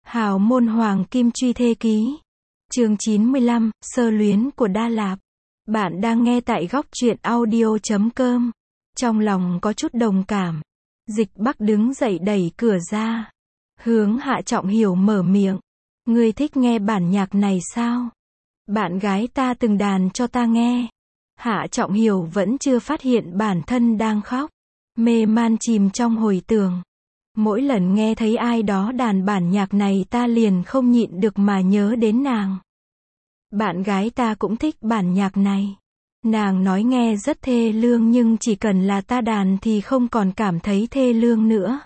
Hào môn hoàng kim truy thê ký. Chương 95, sơ luyến của Đa Lạp. Bạn đang nghe tại góc truyện audio.com. Trong lòng có chút đồng cảm. Dịch Bắc đứng dậy đẩy cửa ra. Hướng Hạ Trọng Hiểu mở miệng. Ngươi thích nghe bản nhạc này sao? Bạn gái ta từng đàn cho ta nghe. Hạ Trọng Hiểu vẫn chưa phát hiện bản thân đang khóc. Mê man chìm trong hồi tưởng. Mỗi lần nghe thấy ai đó đàn bản nhạc này ta liền không nhịn được mà nhớ đến nàng. Bạn gái ta cũng thích bản nhạc này. Nàng nói nghe rất thê lương nhưng chỉ cần là ta đàn thì không còn cảm thấy thê lương nữa.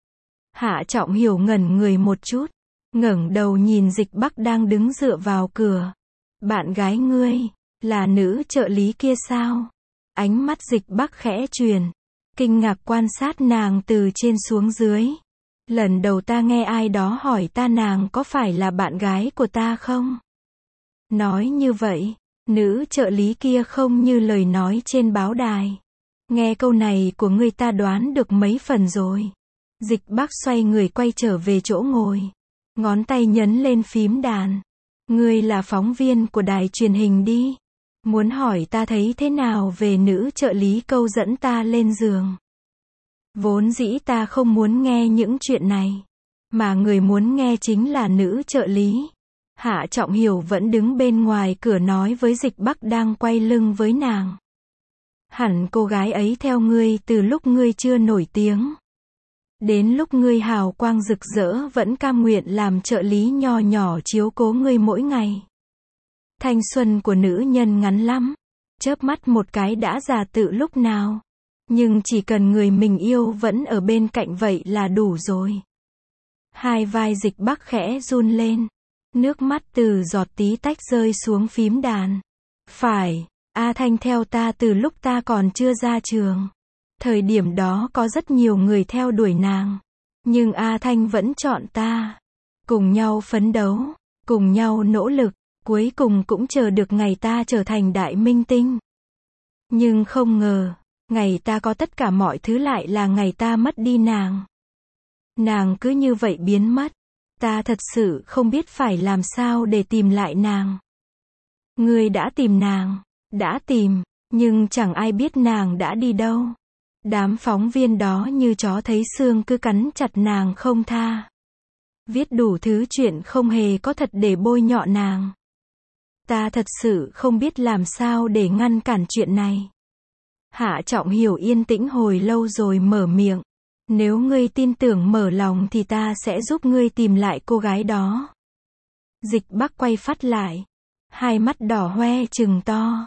Hạ Trọng Hiểu ngẩn người một chút, ngẩng đầu nhìn Dịch Bắc đang đứng dựa vào cửa. Bạn gái ngươi, là nữ trợ lý kia sao? Ánh mắt Dịch Bắc khẽ chuyển, kinh ngạc quan sát nàng từ trên xuống dưới. Lần đầu ta nghe ai đó hỏi ta nàng có phải là bạn gái của ta không? Nói như vậy, nữ trợ lý kia không như lời nói trên báo đài. Nghe câu này của ngươi ta đoán được mấy phần rồi. Dịch Bắc xoay người quay trở về chỗ ngồi. Ngón tay nhấn lên phím đàn. Ngươi là phóng viên của đài truyền hình đi. Muốn hỏi ta thấy thế nào về nữ trợ lý câu dẫn ta lên giường. Vốn dĩ ta không muốn nghe những chuyện này. Mà người muốn nghe chính là nữ trợ lý. Hạ Trọng Hiểu vẫn đứng bên ngoài cửa nói với Dịch Bắc đang quay lưng với nàng. Hẳn cô gái ấy theo ngươi từ lúc ngươi chưa nổi tiếng. Đến lúc ngươi hào quang rực rỡ vẫn cam nguyện làm trợ lý nho nhỏ chiếu cố ngươi mỗi ngày. Thanh xuân của nữ nhân ngắn lắm. Chớp mắt một cái đã già tự lúc nào. Nhưng chỉ cần người mình yêu vẫn ở bên cạnh vậy là đủ rồi. Hai vai Dịch Bắc khẽ run lên. Nước mắt từ giọt tí tách rơi xuống phím đàn. Phải, A Thanh theo ta từ lúc ta còn chưa ra trường. Thời điểm đó có rất nhiều người theo đuổi nàng. Nhưng A Thanh vẫn chọn ta. Cùng nhau phấn đấu, cùng nhau nỗ lực, cuối cùng cũng chờ được ngày ta trở thành đại minh tinh. Nhưng không ngờ, ngày ta có tất cả mọi thứ lại là ngày ta mất đi nàng. Nàng cứ như vậy biến mất. Ta thật sự không biết phải làm sao để tìm lại nàng. Ngươi đã tìm nàng, đã tìm, nhưng chẳng ai biết nàng đã đi đâu. Đám phóng viên đó như chó thấy xương cứ cắn chặt nàng không tha. Viết đủ thứ chuyện không hề có thật để bôi nhọ nàng. Ta thật sự không biết làm sao để ngăn cản chuyện này. Hạ Trọng Hiểu yên tĩnh hồi lâu rồi mở miệng. Nếu ngươi tin tưởng mở lòng thì ta sẽ giúp ngươi tìm lại cô gái đó. Dịch Bắc quay phát lại. Hai mắt đỏ hoe trừng to.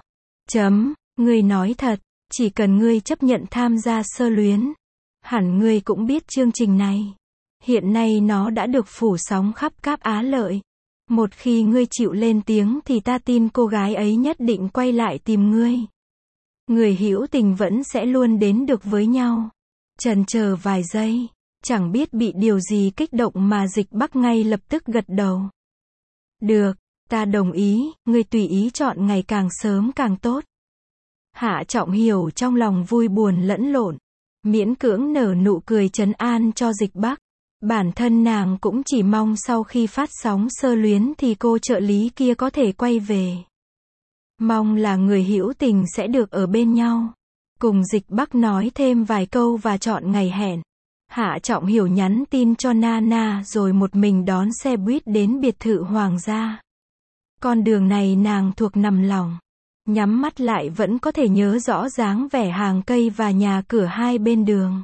Ngươi nói thật, chỉ cần ngươi chấp nhận tham gia sơ luyến. Hẳn ngươi cũng biết chương trình này. Hiện nay nó đã được phủ sóng khắp các Á Lợi. Một khi ngươi chịu lên tiếng thì ta tin cô gái ấy nhất định quay lại tìm ngươi. Người hữu tình vẫn sẽ luôn đến được với nhau. Chần chờ vài giây, chẳng biết bị điều gì kích động mà Dịch Bắc ngay lập tức gật đầu. Được, ta đồng ý, ngươi tùy ý chọn ngày càng sớm càng tốt. Hạ Trọng Hiểu trong lòng vui buồn lẫn lộn, miễn cưỡng nở nụ cười trấn an cho Dịch Bắc. Bản thân nàng cũng chỉ mong sau khi phát sóng sơ luyến thì cô trợ lý kia có thể quay về. Mong là người hữu tình sẽ được ở bên nhau. Cùng Dịch Bắc nói thêm vài câu và chọn ngày hẹn. Hạ Trọng Hiểu nhắn tin cho Nana rồi một mình đón xe buýt đến biệt thự hoàng gia. Con đường này nàng thuộc nằm lòng. Nhắm mắt lại vẫn có thể nhớ rõ dáng vẻ hàng cây và nhà cửa hai bên đường.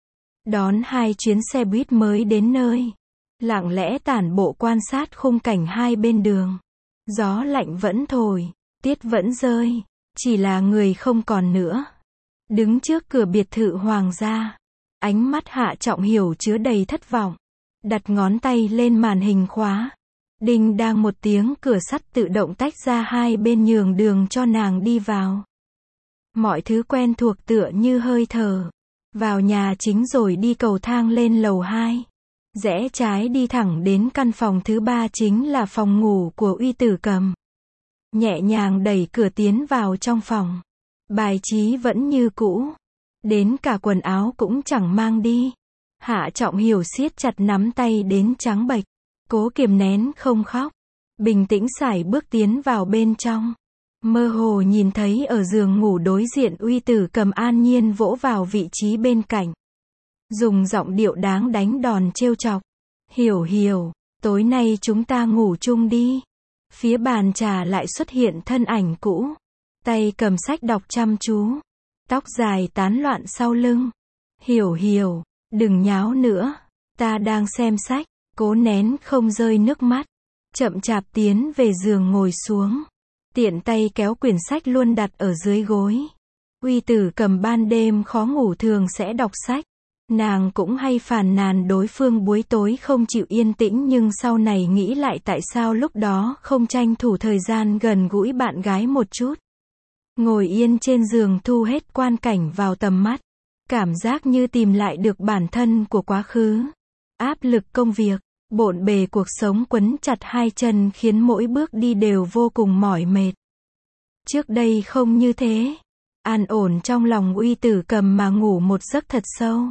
Đón hai chuyến xe buýt mới đến nơi. Lặng lẽ tản bộ quan sát khung cảnh hai bên đường. Gió lạnh vẫn thổi, tiết vẫn rơi. Chỉ là người không còn nữa. Đứng trước cửa biệt thự hoàng gia. Ánh mắt Hạ Trọng Hiểu chứa đầy thất vọng. Đặt ngón tay lên màn hình khóa. Đinh đang một tiếng cửa sắt tự động tách ra hai bên nhường đường cho nàng đi vào. Mọi thứ quen thuộc tựa như hơi thở. Vào nhà chính rồi đi cầu thang lên lầu 2. Rẽ trái đi thẳng đến căn phòng thứ 3 chính là phòng ngủ của Uy Tử Cầm. Nhẹ nhàng đẩy cửa tiến vào trong phòng. Bài trí vẫn như cũ. Đến cả quần áo cũng chẳng mang đi. Hạ Trọng Hiểu siết chặt nắm tay đến trắng bệch. Cố kiềm nén không khóc. Bình tĩnh sải bước tiến vào bên trong. Mơ hồ nhìn thấy ở giường ngủ đối diện Uy Tử Cầm an nhiên vỗ vào vị trí bên cạnh. Dùng giọng điệu đáng đánh đòn trêu chọc. Hiểu hiểu, tối nay chúng ta ngủ chung đi. Phía bàn trà lại xuất hiện thân ảnh cũ. Tay cầm sách đọc chăm chú. Tóc dài tán loạn sau lưng. Hiểu hiểu, đừng nháo nữa. Ta đang xem sách. Cố nén không rơi nước mắt. Chậm chạp tiến về giường ngồi xuống. Tiện tay kéo quyển sách luôn đặt ở dưới gối. Uy Tử Cầm ban đêm khó ngủ thường sẽ đọc sách. Nàng cũng hay phàn nàn đối phương buổi tối không chịu yên tĩnh, nhưng sau này nghĩ lại tại sao lúc đó không tranh thủ thời gian gần gũi bạn gái một chút. Ngồi yên trên giường thu hết quan cảnh vào tầm mắt. Cảm giác như tìm lại được bản thân của quá khứ. Áp lực công việc, bộn bề cuộc sống quấn chặt hai chân khiến mỗi bước đi đều vô cùng mỏi mệt. Trước đây không như thế. An ổn trong lòng Uy Tử Cầm mà ngủ một giấc thật sâu.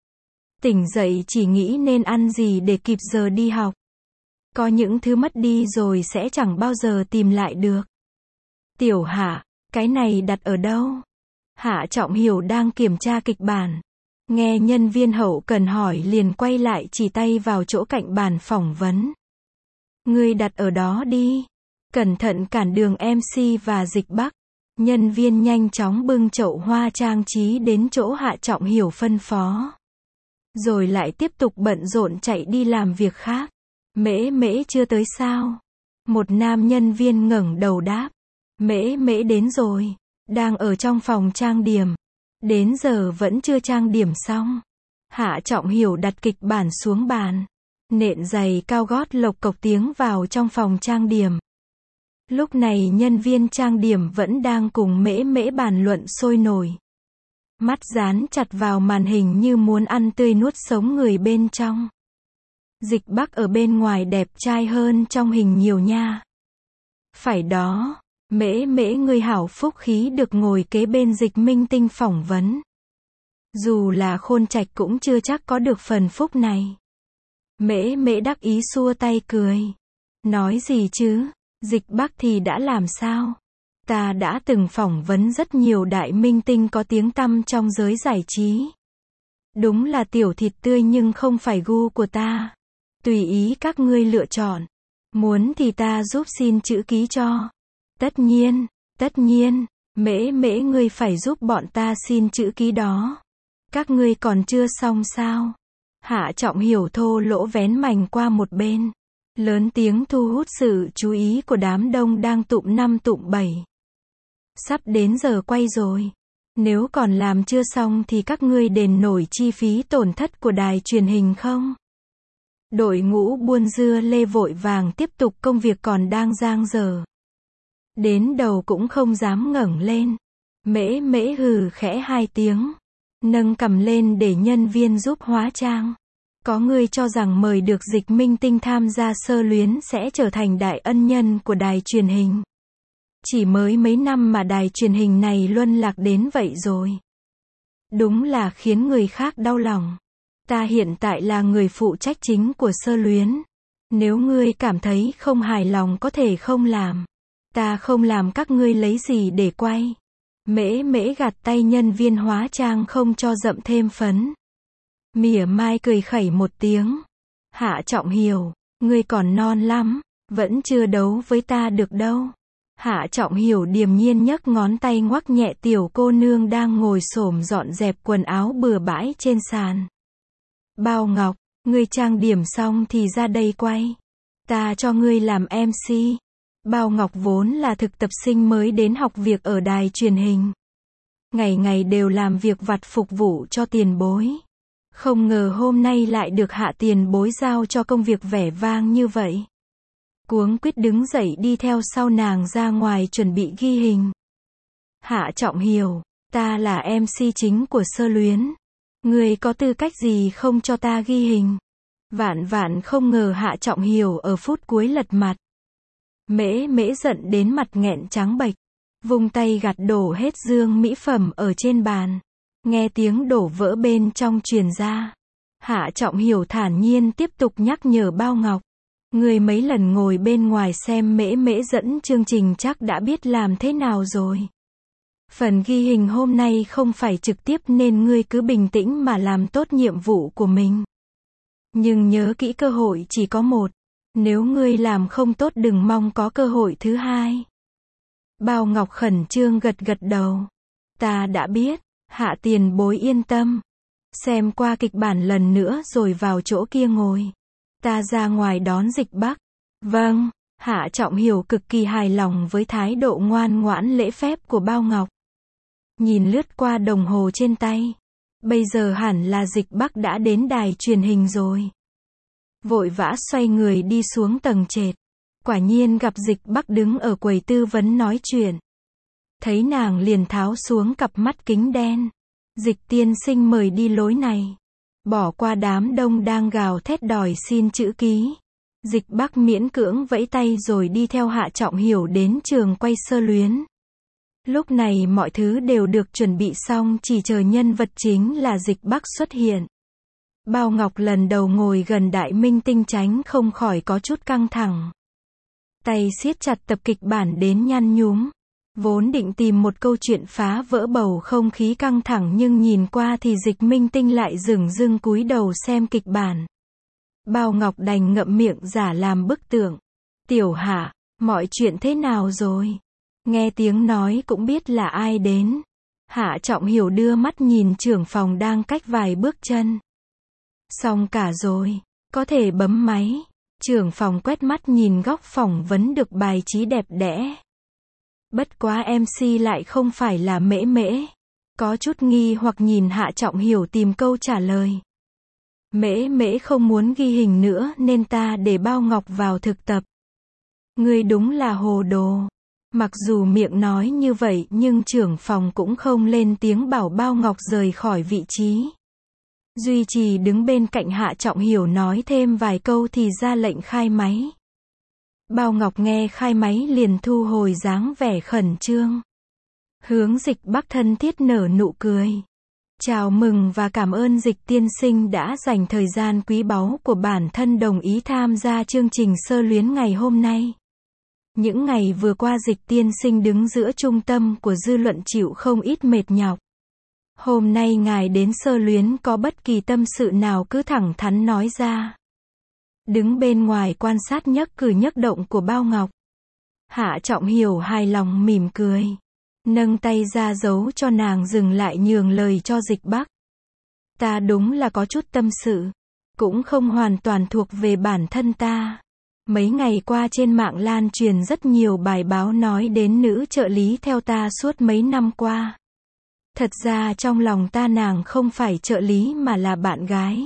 Tỉnh dậy chỉ nghĩ nên ăn gì để kịp giờ đi học. Có những thứ mất đi rồi sẽ chẳng bao giờ tìm lại được. Tiểu Hạ, cái này đặt ở đâu? Hạ Trọng Hiểu đang kiểm tra kịch bản. Nghe nhân viên hậu cần hỏi liền quay lại chỉ tay vào chỗ cạnh bàn phỏng vấn. Ngươi đặt ở đó đi. Cẩn thận cản đường MC và Dịch Bắc. Nhân viên nhanh chóng bưng chậu hoa trang trí đến chỗ Hạ Trọng Hiểu phân phó. Rồi lại tiếp tục bận rộn chạy đi làm việc khác. Mễ Mễ chưa tới sao? Một nam nhân viên ngẩng đầu đáp. Mễ Mễ đến rồi. Đang ở trong phòng trang điểm. Đến giờ vẫn chưa trang điểm xong. Hạ Trọng Hiểu đặt kịch bản xuống bàn. Nện giày cao gót lộc cộc tiếng vào trong phòng trang điểm. Lúc này nhân viên trang điểm vẫn đang cùng Mễ Mễ bàn luận sôi nổi. Mắt dán chặt vào màn hình như muốn ăn tươi nuốt sống người bên trong. Dịch Bắc ở bên ngoài đẹp trai hơn trong hình nhiều nha. Phải đó, Mễ Mễ ngươi hảo phúc khí được ngồi kế bên Dịch Minh Tinh phỏng vấn. Dù là khôn trạch cũng chưa chắc có được phần phúc này. Mễ Mễ đắc ý xua tay cười. Nói gì chứ, Dịch Bắc thì đã làm sao? Ta đã từng phỏng vấn rất nhiều đại minh tinh có tiếng tăm trong giới giải trí. Đúng là tiểu thịt tươi nhưng không phải gu của ta. Tùy ý các ngươi lựa chọn. Muốn thì ta giúp xin chữ ký cho. Tất nhiên, Mễ Mễ ngươi phải giúp bọn ta xin chữ ký đó. Các ngươi còn chưa xong sao? Hạ Trọng Hiểu thô lỗ vén mành qua một bên. Lớn tiếng thu hút sự chú ý của đám đông đang tụm năm tụm bảy. Sắp đến giờ quay rồi. Nếu còn làm chưa xong thì các ngươi đền nổi chi phí tổn thất của đài truyền hình không? Đội ngũ buôn dưa lê vội vàng tiếp tục công việc còn đang dang dở. Đến đầu cũng không dám ngẩng lên. Mễ Mễ hừ khẽ hai tiếng. Nâng cằm lên để nhân viên giúp hóa trang. Có người cho rằng mời được Dịch Minh Tinh tham gia Sơ Luyến sẽ trở thành đại ân nhân của đài truyền hình. Chỉ mới mấy năm mà đài truyền hình này luân lạc đến vậy rồi. Đúng là khiến người khác đau lòng. Ta hiện tại là người phụ trách chính của Sơ Luyến. Nếu ngươi cảm thấy không hài lòng có thể không làm. Ta không làm các ngươi lấy gì để quay. Mễ Mễ gạt tay nhân viên hóa trang không cho dậm thêm phấn. Mỉa mai cười khẩy một tiếng. Hạ Trọng Hiểu, ngươi còn non lắm, vẫn chưa đấu với ta được đâu. Hạ Trọng Hiểu điềm nhiên nhấc ngón tay ngoắc nhẹ tiểu cô nương đang ngồi xổm dọn dẹp quần áo bừa bãi trên sàn. Bao Ngọc, ngươi trang điểm xong thì ra đây quay. Ta cho ngươi làm MC. Bao Ngọc vốn là thực tập sinh mới đến học việc ở đài truyền hình. Ngày ngày đều làm việc vặt phục vụ cho tiền bối. Không ngờ hôm nay lại được Hạ tiền bối giao cho công việc vẻ vang như vậy. Cuống quýt đứng dậy đi theo sau nàng ra ngoài chuẩn bị ghi hình. Hạ Trọng Hiểu, ta là MC chính của Sơ Luyến. Ngươi có tư cách gì không cho ta ghi hình? Vạn vạn không ngờ Hạ Trọng Hiểu ở phút cuối lật mặt. Mễ Mễ giận đến mặt nghẹn trắng bệch. Vung tay gạt đổ hết dương mỹ phẩm ở trên bàn. Nghe tiếng đổ vỡ bên trong truyền ra. Hạ Trọng Hiểu thản nhiên tiếp tục nhắc nhở Bao Ngọc. Ngươi mấy lần ngồi bên ngoài xem mễ mễ dẫn chương trình chắc đã biết làm thế nào rồi. Phần ghi hình hôm nay không phải trực tiếp nên ngươi cứ bình tĩnh mà làm tốt nhiệm vụ của mình. Nhưng nhớ kỹ cơ hội chỉ có một. Nếu ngươi làm không tốt đừng mong có cơ hội thứ hai. Bao Ngọc khẩn trương gật gật đầu. Ta đã biết, Hạ tiền bối yên tâm. Xem qua kịch bản lần nữa rồi vào chỗ kia ngồi. Ta ra ngoài đón Dịch Bắc. Vâng, Hạ Trọng Hiểu cực kỳ hài lòng với thái độ ngoan ngoãn lễ phép của Bao Ngọc. Nhìn lướt qua đồng hồ trên tay. Bây giờ hẳn là Dịch Bắc đã đến đài truyền hình rồi. Vội vã xoay người đi xuống tầng trệt. Quả nhiên gặp Dịch Bắc đứng ở quầy tư vấn nói chuyện. Thấy nàng liền tháo xuống cặp mắt kính đen. Dịch tiên sinh mời đi lối này. Bỏ qua đám đông đang gào thét đòi xin chữ ký. Dịch Bắc miễn cưỡng vẫy tay rồi đi theo Hạ Trọng Hiểu đến trường quay Sơ Luyến. Lúc này mọi thứ đều được chuẩn bị xong, chỉ chờ nhân vật chính là Dịch Bắc xuất hiện. Bao Ngọc lần đầu ngồi gần đại minh tinh tránh không khỏi có chút căng thẳng. Tay siết chặt tập kịch bản đến nhăn nhúm. Vốn định tìm một câu chuyện phá vỡ bầu không khí căng thẳng nhưng nhìn qua thì Dịch minh tinh lại dửng dưng cúi đầu xem kịch bản. Bao Ngọc đành ngậm miệng giả làm bức tượng. Tiểu Hạ, mọi chuyện thế nào rồi? Nghe tiếng nói cũng biết là ai đến. Hạ Trọng Hiểu đưa mắt nhìn trưởng phòng đang cách vài bước chân. Xong cả rồi, có thể bấm máy. Trưởng phòng quét mắt nhìn góc phỏng vấn được bài trí đẹp đẽ. Bất quá MC lại không phải là mễ mễ. Có chút nghi hoặc nhìn Hạ Trọng Hiểu tìm câu trả lời. Mễ mễ không muốn ghi hình nữa nên ta để Bao Ngọc vào thực tập. Ngươi đúng là hồ đồ. Mặc dù miệng nói như vậy nhưng trưởng phòng cũng không lên tiếng bảo Bao Ngọc rời khỏi vị trí. Duy Trì đứng bên cạnh Hạ Trọng Hiểu nói thêm vài câu thì ra lệnh khai máy. Bao Ngọc nghe khai máy liền thu hồi dáng vẻ khẩn trương. Hướng Dịch Bắc thân thiết nở nụ cười. Chào mừng và cảm ơn Dịch tiên sinh đã dành thời gian quý báu của bản thân đồng ý tham gia chương trình Sơ Luyến ngày hôm nay. Những ngày vừa qua Dịch tiên sinh đứng giữa trung tâm của dư luận chịu không ít mệt nhọc. Hôm nay ngài đến Sơ Luyến có bất kỳ tâm sự nào cứ thẳng thắn nói ra. Đứng bên ngoài quan sát nhấc cử nhấc động của Bao Ngọc. Hạ Trọng Hiểu hài lòng mỉm cười. Nâng tay ra dấu cho nàng dừng lại nhường lời cho Dịch Bắc. Ta đúng là có chút tâm sự. Cũng không hoàn toàn thuộc về bản thân ta. Mấy ngày qua trên mạng lan truyền rất nhiều bài báo nói đến nữ trợ lý theo ta suốt mấy năm qua. Thật ra trong lòng ta nàng không phải trợ lý mà là bạn gái.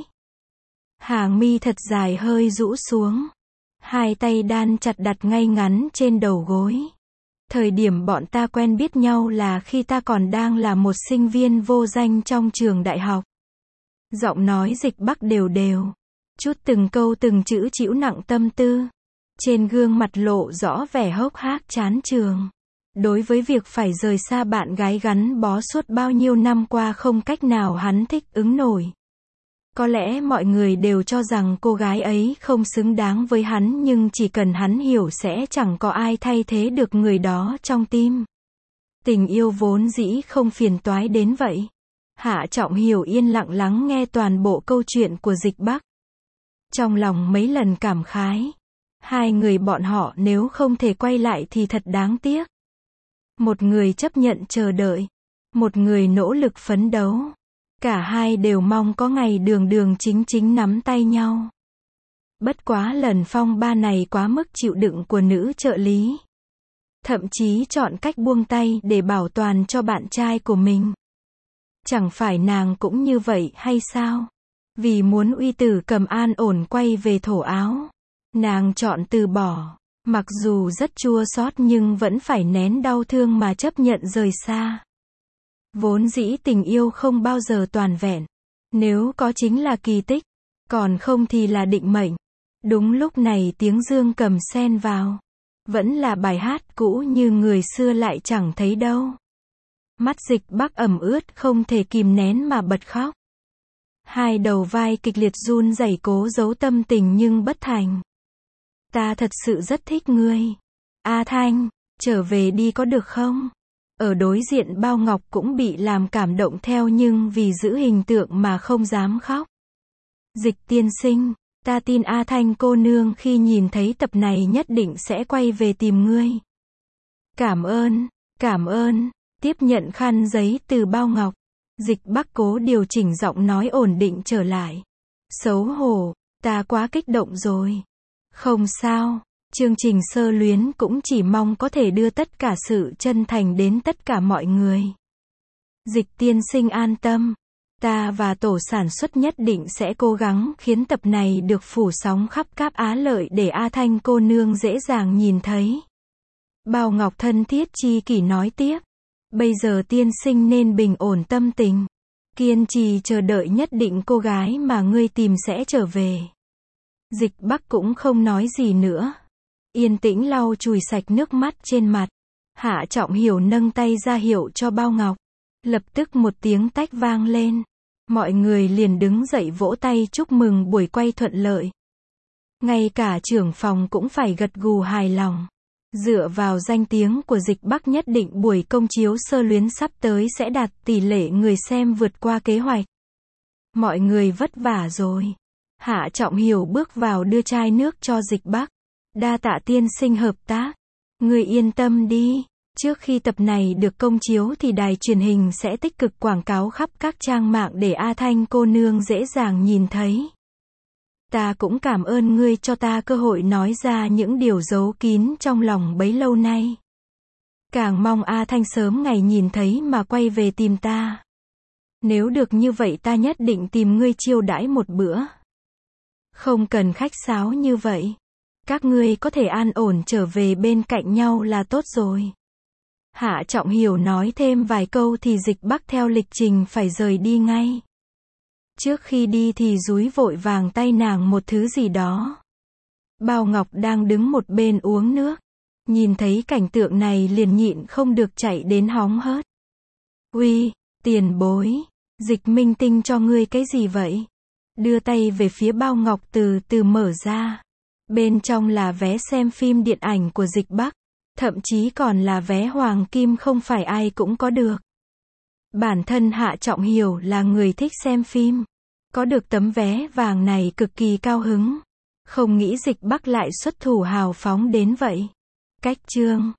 Hàng mi thật dài hơi rũ xuống. Hai tay đan chặt đặt ngay ngắn trên đầu gối. Thời điểm bọn ta quen biết nhau là khi ta còn đang là một sinh viên vô danh trong trường đại học. Giọng nói Dịch Bắc đều đều. Chút từng câu từng chữ chịu nặng tâm tư. Trên gương mặt lộ rõ vẻ hốc hác chán trường. Đối với việc phải rời xa bạn gái gắn bó suốt bao nhiêu năm qua không cách nào hắn thích ứng nổi. Có lẽ mọi người đều cho rằng cô gái ấy không xứng đáng với hắn nhưng chỉ cần hắn hiểu sẽ chẳng có ai thay thế được người đó trong tim. Tình yêu vốn dĩ không phiền toái đến vậy. Hạ Trọng Hiểu yên lặng lắng nghe toàn bộ câu chuyện của Dịch Bắc. Trong lòng mấy lần cảm khái. Hai người bọn họ nếu không thể quay lại thì thật đáng tiếc. Một người chấp nhận chờ đợi. Một người nỗ lực phấn đấu. Cả hai đều mong có ngày đường đường chính chính nắm tay nhau. Bất quá lần phong ba này quá mức chịu đựng của nữ trợ lý. Thậm chí chọn cách buông tay để bảo toàn cho bạn trai của mình. Chẳng phải nàng cũng như vậy hay sao? Vì muốn uy tử Cầm an ổn quay về thổ áo. Nàng chọn từ bỏ. Mặc dù rất chua xót nhưng vẫn phải nén đau thương mà chấp nhận rời xa. Vốn dĩ tình yêu không bao giờ toàn vẹn. Nếu có chính là kỳ tích. Còn không thì là định mệnh. Đúng lúc này tiếng Dương Cầm xen vào. Vẫn là bài hát cũ như người xưa lại chẳng thấy đâu. Mắt Dịch Bắc ẩm ướt không thể kìm nén mà bật khóc. Hai đầu vai kịch liệt run rẩy cố giấu tâm tình nhưng bất thành. Ta thật sự rất thích ngươi. A Thanh, trở về đi có được không? Ở đối diện Bao Ngọc cũng bị làm cảm động theo nhưng vì giữ hình tượng mà không dám khóc. Dịch tiên sinh, ta tin A Thanh cô nương khi nhìn thấy tập này nhất định sẽ quay về tìm ngươi. Cảm ơn, tiếp nhận khăn giấy từ Bao Ngọc. Dịch Bắc cố điều chỉnh giọng nói ổn định trở lại. Xấu hổ, ta quá kích động rồi. Không sao, chương trình sơ luyến cũng chỉ mong có thể đưa tất cả sự chân thành đến tất cả mọi người. Dịch tiên sinh an tâm, ta và tổ sản xuất nhất định sẽ cố gắng khiến tập này được phủ sóng khắp các Á Lợi để A Thanh cô nương dễ dàng nhìn thấy. Bao Ngọc thân thiết chi kỷ nói tiếp. Bây giờ tiên sinh nên bình ổn tâm tình. Kiên trì chờ đợi nhất định cô gái mà ngươi tìm sẽ trở về. Dịch Bắc cũng không nói gì nữa. Yên tĩnh lau chùi sạch nước mắt trên mặt. Hạ Trọng Hiểu nâng tay ra hiệu cho Bao Ngọc. Lập tức một tiếng tách vang lên. Mọi người liền đứng dậy vỗ tay chúc mừng buổi quay thuận lợi. Ngay cả trưởng phòng cũng phải gật gù hài lòng. Dựa vào danh tiếng của Dịch Bắc nhất định buổi công chiếu sơ luyến sắp tới sẽ đạt tỷ lệ người xem vượt qua kế hoạch. Mọi người vất vả rồi. Hạ Trọng Hiểu bước vào đưa chai nước cho Dịch Bắc. Đa tạ tiên sinh hợp tác. Người yên tâm đi. Trước khi tập này được công chiếu thì đài truyền hình sẽ tích cực quảng cáo khắp các trang mạng để A Thanh cô nương dễ dàng nhìn thấy. Ta cũng cảm ơn ngươi cho ta cơ hội nói ra những điều giấu kín trong lòng bấy lâu nay. Càng mong A Thanh sớm ngày nhìn thấy mà quay về tìm ta. Nếu được như vậy ta nhất định tìm ngươi chiêu đãi một bữa. Không cần khách sáo như vậy. Các ngươi có thể an ổn trở về bên cạnh nhau là tốt rồi. Hạ Trọng Hiểu nói thêm vài câu thì Dịch Bắc theo lịch trình phải rời đi ngay. Trước khi đi thì dúi vội vàng tay nàng một thứ gì đó. Bao Ngọc đang đứng một bên uống nước. Nhìn thấy cảnh tượng này liền nhịn không được chạy đến hóng hớt. Uy, tiền bối, Dịch minh tinh cho ngươi cái gì vậy? Đưa tay về phía Bao Ngọc từ từ mở ra. Bên trong là vé xem phim điện ảnh của Dịch Bắc. Thậm chí còn là vé hoàng kim không phải ai cũng có được. Bản thân Hạ Trọng Hiểu là người thích xem phim. Có được tấm vé vàng này cực kỳ cao hứng. Không nghĩ Dịch Bắc lại xuất thủ hào phóng đến vậy. Cách chương